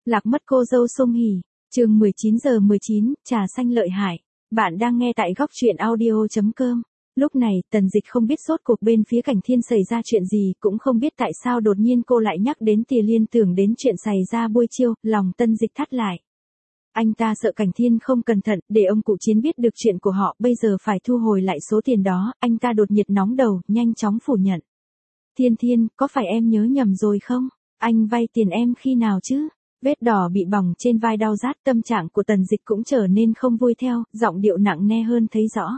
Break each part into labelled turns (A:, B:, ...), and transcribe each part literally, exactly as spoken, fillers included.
A: Lạc mất cô dâu Song Hỷ, chương mười chín giờ mười chín, trà xanh lợi hại. Bạn đang nghe tại góc truyện audio chấm com. Lúc này, Tần Dịch không biết rốt cuộc bên phía Cảnh Thiên xảy ra chuyện gì, cũng không biết tại sao đột nhiên cô lại nhắc đến Tìa Liên tưởng đến chuyện xảy ra buổi chiều, lòng Tân Dịch thắt lại. Anh ta sợ Cảnh Thiên không cẩn thận, để ông cụ Chiến biết được chuyện của họ, bây giờ phải thu hồi lại số tiền đó, anh ta đột nhiệt nóng đầu, nhanh chóng phủ nhận. Thiên Thiên, có phải em nhớ nhầm rồi không? Anh vay tiền em khi nào chứ? Vết đỏ bị bỏng trên vai đau rát, tâm trạng của Tần Dịch cũng trở nên không vui theo, giọng điệu nặng nề hơn thấy rõ.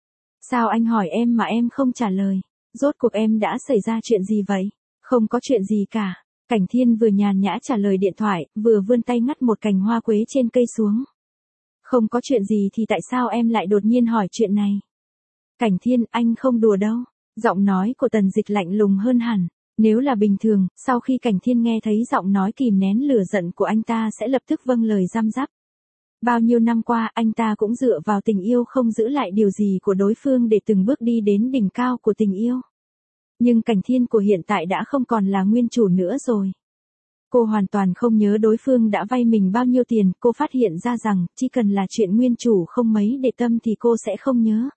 A: Sao anh hỏi em mà em không trả lời? Rốt cuộc em đã xảy ra chuyện gì vậy? Không có chuyện gì cả. Cảnh Thiên vừa nhàn nhã trả lời điện thoại, vừa vươn tay ngắt một cành hoa quế trên cây xuống. Không có chuyện gì thì tại sao em lại đột nhiên hỏi chuyện này? Cảnh Thiên, anh không đùa đâu. Giọng nói của Tần Dịch lạnh lùng hơn hẳn. Nếu là bình thường, sau khi Cảnh Thiên nghe thấy giọng nói kìm nén lửa giận của anh ta sẽ lập tức vâng lời răm rắp. Bao nhiêu năm qua anh ta cũng dựa vào tình yêu không giữ lại điều gì của đối phương để từng bước đi đến đỉnh cao của tình yêu. Nhưng Cảnh Thiên của hiện tại đã không còn là nguyên chủ nữa rồi. Cô hoàn toàn không nhớ đối phương đã vay mình bao nhiêu tiền, cô phát hiện ra rằng chỉ cần là chuyện nguyên chủ không mấy để tâm thì cô sẽ không nhớ.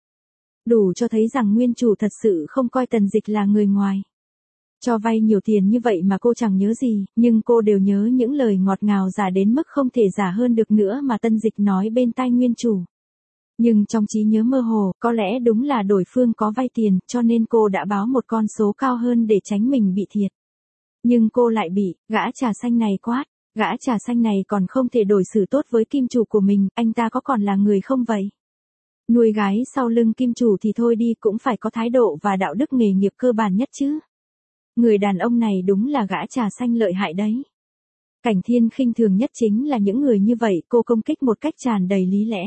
A: Đủ cho thấy rằng nguyên chủ thật sự không coi Tần Dịch là người ngoài. Cho vay nhiều tiền như vậy mà cô chẳng nhớ gì, nhưng cô đều nhớ những lời ngọt ngào giả đến mức không thể giả hơn được nữa mà Tân Dịch nói bên tai nguyên chủ. Nhưng trong trí nhớ mơ hồ, có lẽ đúng là đối phương có vay tiền, cho nên cô đã báo một con số cao hơn để tránh mình bị thiệt. Nhưng cô lại bị, gã trà xanh này quát, gã trà xanh này còn không thể đối xử tốt với kim chủ của mình, anh ta có còn là người không vậy? Nuôi gái sau lưng kim chủ thì thôi đi, cũng phải có thái độ và đạo đức nghề nghiệp cơ bản nhất chứ. Người đàn ông này đúng là gã trà xanh lợi hại đấy. Cảnh Thiên khinh thường nhất chính là những người như vậy, cô công kích một cách tràn đầy lý lẽ.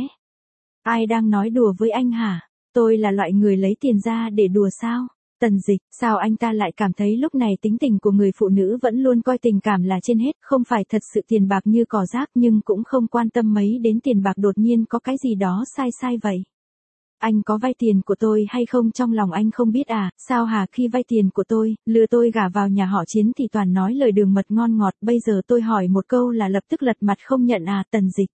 A: Ai đang nói đùa với anh hả? Tôi là loại người lấy tiền ra để đùa sao? Tần Dịch, sao anh ta lại cảm thấy lúc này tính tình của người phụ nữ vẫn luôn coi tình cảm là trên hết, không phải thật sự tiền bạc như cỏ rác nhưng cũng không quan tâm mấy đến tiền bạc, đột nhiên có cái gì đó sai sai vậy. Anh có vay tiền của tôi hay không trong lòng anh không biết à, sao hả, khi vay tiền của tôi, lừa tôi gả vào nhà họ Chiến thì toàn nói lời đường mật ngon ngọt, bây giờ tôi hỏi một câu là lập tức lật mặt không nhận à? Tần Dịch.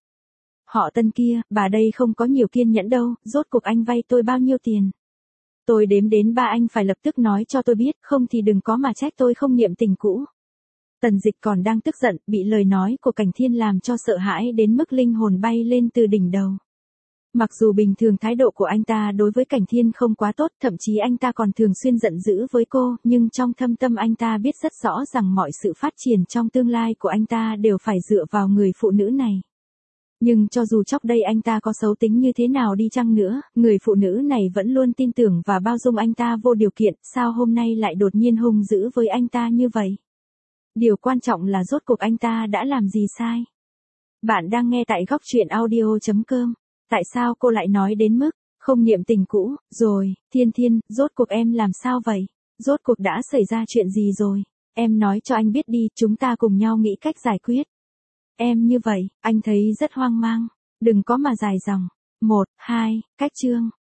A: Họ Tân kia, bà đây không có nhiều kiên nhẫn đâu, rốt cuộc anh vay tôi bao nhiêu tiền? Tôi đếm đến ba anh phải lập tức nói cho tôi biết, không thì đừng có mà trách tôi không niệm tình cũ. Tần Dịch còn đang tức giận, bị lời nói của Cảnh Thiên làm cho sợ hãi đến mức linh hồn bay lên từ đỉnh đầu. Mặc dù bình thường thái độ của anh ta đối với Cảnh Thiên không quá tốt, thậm chí anh ta còn thường xuyên giận dữ với cô, nhưng trong thâm tâm anh ta biết rất rõ rằng mọi sự phát triển trong tương lai của anh ta đều phải dựa vào người phụ nữ này. Nhưng cho dù trước đây anh ta có xấu tính như thế nào đi chăng nữa, người phụ nữ này vẫn luôn tin tưởng và bao dung anh ta vô điều kiện, sao hôm nay lại đột nhiên hung dữ với anh ta như vậy? Điều quan trọng là rốt cuộc anh ta đã làm gì sai? Bạn đang nghe tại góc truyện audio chấm com. Tại sao cô lại nói đến mức không niệm tình cũ? Rồi, Thiên Thiên, rốt cuộc em làm sao vậy? Rốt cuộc đã xảy ra chuyện gì rồi? Em nói cho anh biết đi, chúng ta cùng nhau nghĩ cách giải quyết. Em như vậy, anh thấy rất hoang mang. Đừng có mà dài dòng. Một, hai, cách chương.